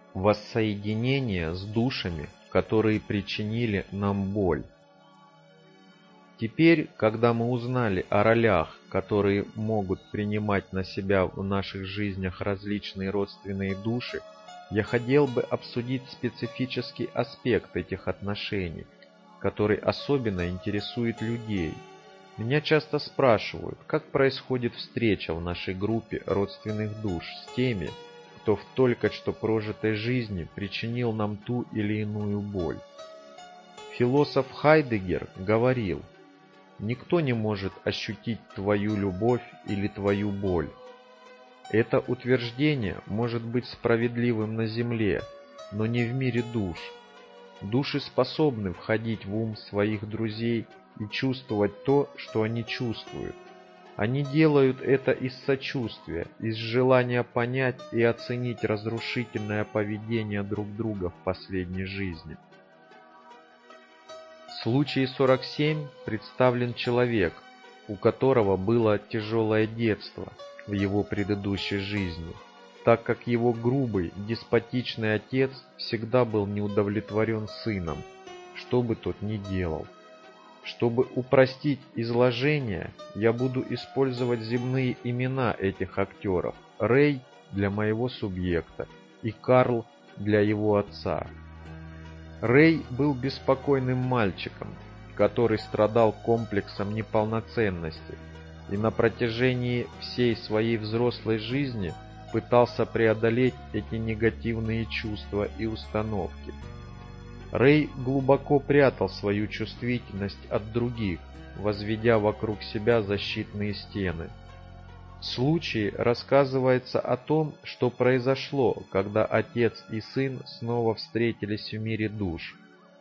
Воссоединение с душами, которые причинили нам боль. Теперь, когда мы узнали о ролях, которые могут принимать на себя в наших жизнях различные родственные души, я хотел бы обсудить специфический аспект этих отношений, который особенно интересует людей. Меня часто спрашивают, как происходит встреча в нашей группе родственных душ с теми, кто в только что прожитой жизни причинил нам ту или иную боль. Философ Хайдеггер говорил: «Никто не может ощутить твою любовь или твою боль». Это утверждение может быть справедливым на земле, но не в мире душ. Души способны входить в ум своих друзей и чувствовать то, что они чувствуют. Они делают это из сочувствия, из желания понять и оценить разрушительное поведение друг друга в последней жизни. В случае 47 представлен человек, у которого было тяжелое детство в его предыдущей жизни, так как его грубый, деспотичный отец всегда был неудовлетворен сыном, что бы тот ни делал. Чтобы упростить изложение, я буду использовать земные имена этих актеров: Рэй для моего субъекта и Карл для его отца. Рэй был беспокойным мальчиком, который страдал комплексом неполноценности и на протяжении всей своей взрослой жизни пытался преодолеть эти негативные чувства и установки. Рэй глубоко прятал свою чувствительность от других, возведя вокруг себя защитные стены. В случае рассказывается о том, что произошло, когда отец и сын снова встретились в мире душ.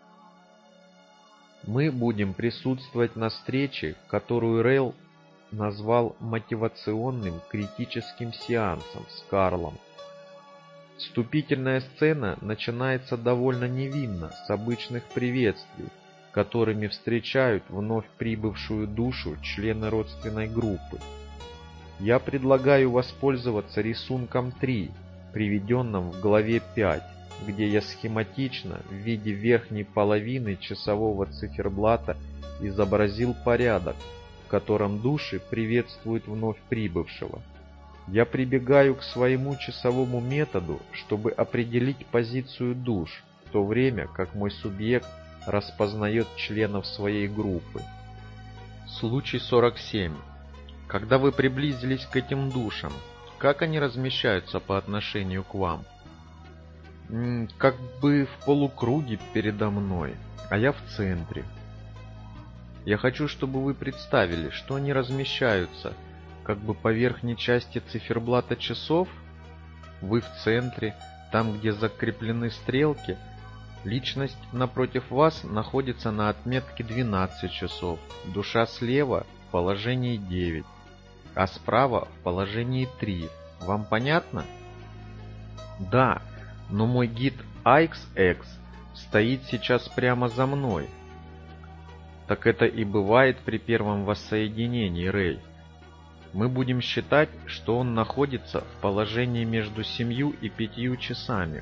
Мы будем присутствовать на встрече, которую Рэй назвал мотивационным критическим сеансом с Карлом. Вступительная сцена начинается довольно невинно, с обычных приветствий, которыми встречают вновь прибывшую душу члены родственной группы. Я предлагаю воспользоваться рисунком 3, приведенным в главе 5, где я схематично в виде верхней половины часового циферблата изобразил порядок, в котором души приветствуют вновь прибывшего. Я прибегаю к своему часовому методу, чтобы определить позицию душ, в то время как мой субъект распознает членов своей группы. Случай 47. Когда вы приблизились к этим душам, как они размещаются по отношению к вам? Как бы в полукруге передо мной, а я в центре. Я хочу, чтобы вы представили, что они размещаются как бы по верхней части циферблата часов. Вы в центре, там, где закреплены стрелки. Личность напротив вас находится на отметке 12 часов, душа слева в положении 9, а справа в положении 3. Вам понятно? Да, но мой гид AXX стоит сейчас прямо за мной. Так это и бывает при первом воссоединении, Рэй. Мы будем считать, что он находится в положении между 7 и 5 часами.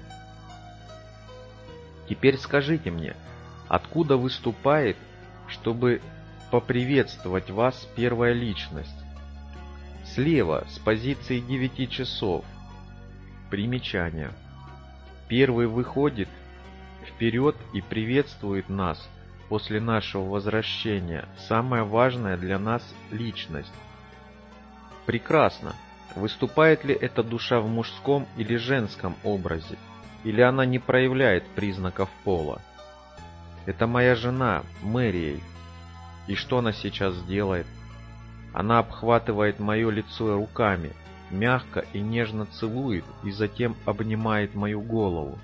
Теперь скажите мне, откуда выступает, чтобы поприветствовать вас первая личность? Слева, с позиции 9 часов. Примечание. Первый выходит вперед и приветствует нас после нашего возвращения, самая важная для нас личность. Прекрасно. Выступает ли эта душа в мужском или женском образе? Или она не проявляет признаков пола? Это моя жена, Мэриэй. И что она сейчас делает? Она обхватывает мое лицо руками, мягко и нежно целует и затем обнимает мою голову.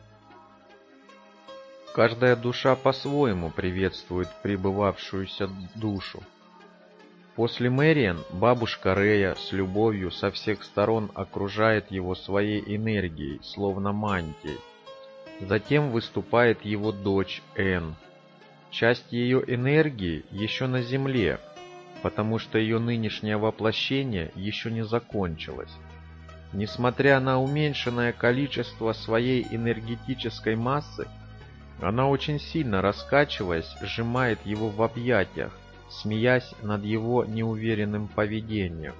Каждая душа по-своему приветствует прибывавшуюся душу. После Мэриэн бабушка Рэя с любовью со всех сторон окружает его своей энергией, словно мантией. Затем выступает его дочь Энн. Часть ее энергии еще на земле, потому что ее нынешнее воплощение еще не закончилось. Несмотря на уменьшенное количество своей энергетической массы, она очень сильно раскачиваясь, сжимает его в объятиях, смеясь над его неуверенным поведением.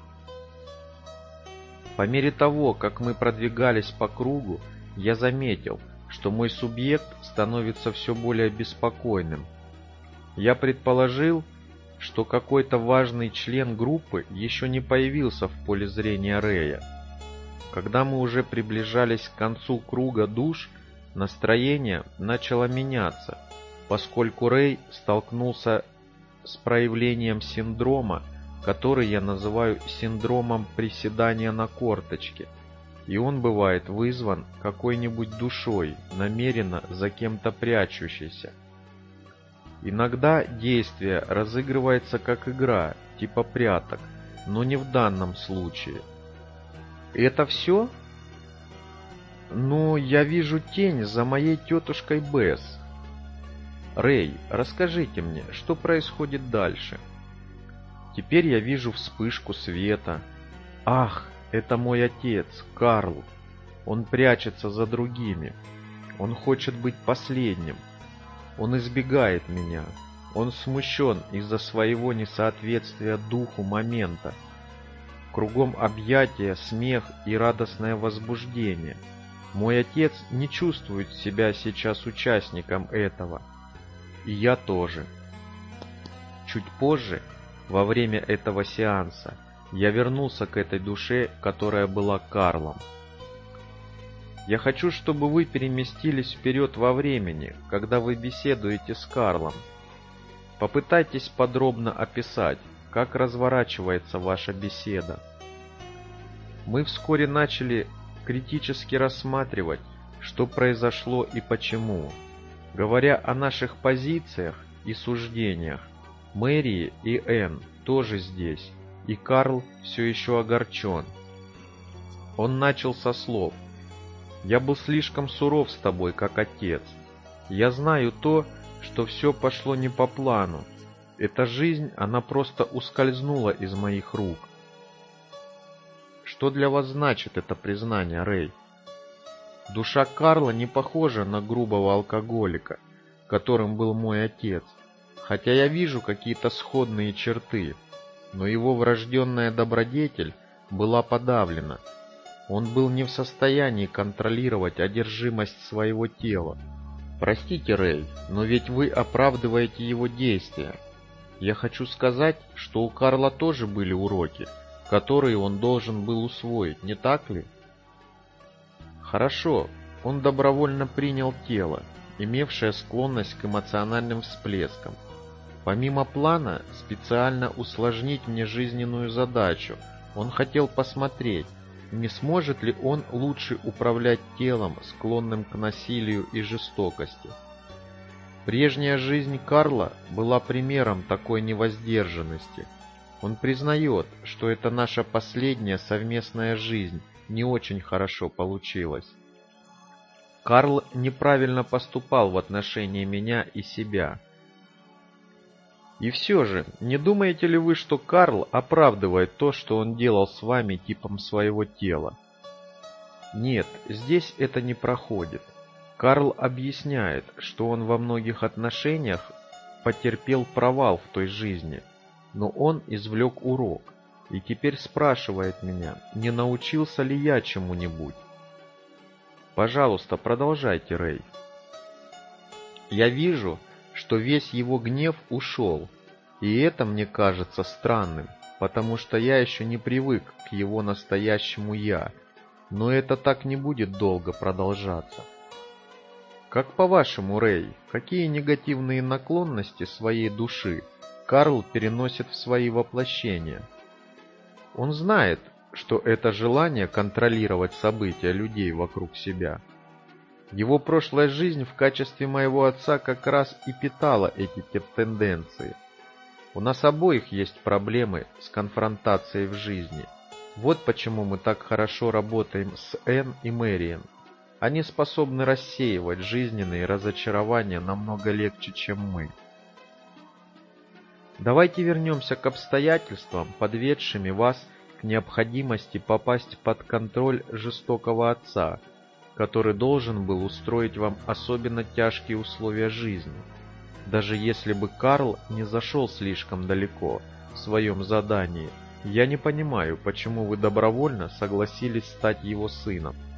По мере того, как мы продвигались по кругу, я заметил, что мой субъект становится все более беспокойным. Я предположил, что какой-то важный член группы еще не появился в поле зрения Рэя. Когда мы уже приближались к концу круга душ, настроение начало меняться, поскольку Рэй столкнулся с проявлением синдрома, который я называю синдромом приседания на корточке, и он бывает вызван какой-нибудь душой, намеренно за кем-то прячущейся. Иногда действие разыгрывается как игра, типа пряток, но не в данном случае. Это все? Но я вижу тень за моей тетушкой Бесс. Рэй, расскажите мне, что происходит дальше? Теперь я вижу вспышку света. Ах, это мой отец, Карл. Он прячется за другими. Он хочет быть последним. Он избегает меня. Он смущен из-за своего несоответствия духу момента. Кругом объятия, смех и радостное возбуждение. Мой отец не чувствует себя сейчас участником этого. И я тоже. Чуть позже, во время этого сеанса, я вернулся к этой душе, которая была Карлом. Я хочу, чтобы вы переместились вперед во времени, когда вы беседуете с Карлом. Попытайтесь подробно описать, как разворачивается ваша беседа. Мы вскоре начали критически рассматривать, что произошло и почему. Говоря о наших позициях и суждениях, Мэри и Энн тоже здесь, и Карл все еще огорчен. Он начал со слов: «Я был слишком суров с тобой, как отец. Я знаю то, что все пошло не по плану. Эта жизнь, она просто ускользнула из моих рук». Что для вас значит это признание, Рэй? Душа Карла не похожа на грубого алкоголика, которым был мой отец, хотя я вижу какие-то сходные черты, но его врожденная добродетель была подавлена. Он был не в состоянии контролировать одержимость своего тела. Простите, Рэй, но ведь вы оправдываете его действия. Я хочу сказать, что у Карла тоже были уроки, которые он должен был усвоить, не так ли? Хорошо, он добровольно принял тело, имевшее склонность к эмоциональным всплескам. Помимо плана специально усложнить мне жизненную задачу, он хотел посмотреть, не сможет ли он лучше управлять телом, склонным к насилию и жестокости. Прежняя жизнь Карла была примером такой невоздержанности. Он признает, что это наша последняя совместная жизнь не очень хорошо получилась. Карл неправильно поступал в отношении меня и себя. И все же, не думаете ли вы, что Карл оправдывает то, что он делал с вами типом своего тела? Нет, здесь это не проходит. Карл объясняет, что он во многих отношениях потерпел провал в той жизни, но он извлек урок и теперь спрашивает меня, не научился ли я чему-нибудь. Пожалуйста, продолжайте, Рэй. Я вижу, что весь его гнев ушел, и это мне кажется странным, потому что я еще не привык к его настоящему «я», но это так не будет долго продолжаться. Как по-вашему, Рэй, какие негативные наклонности своей души Карл переносит в свои воплощения? Он знает, что это желание контролировать события людей вокруг себя. Его прошлая жизнь в качестве моего отца как раз и питала эти тенденции. У нас обоих есть проблемы с конфронтацией в жизни. Вот почему мы так хорошо работаем с Энн и Мэриэн. Они способны рассеивать жизненные разочарования намного легче, чем мы. Давайте вернемся к обстоятельствам, подведшими вас к необходимости попасть под контроль жестокого отца, который должен был устроить вам особенно тяжкие условия жизни. Даже если бы Карл не зашел слишком далеко в своем задании, я не понимаю, почему вы добровольно согласились стать его сыном.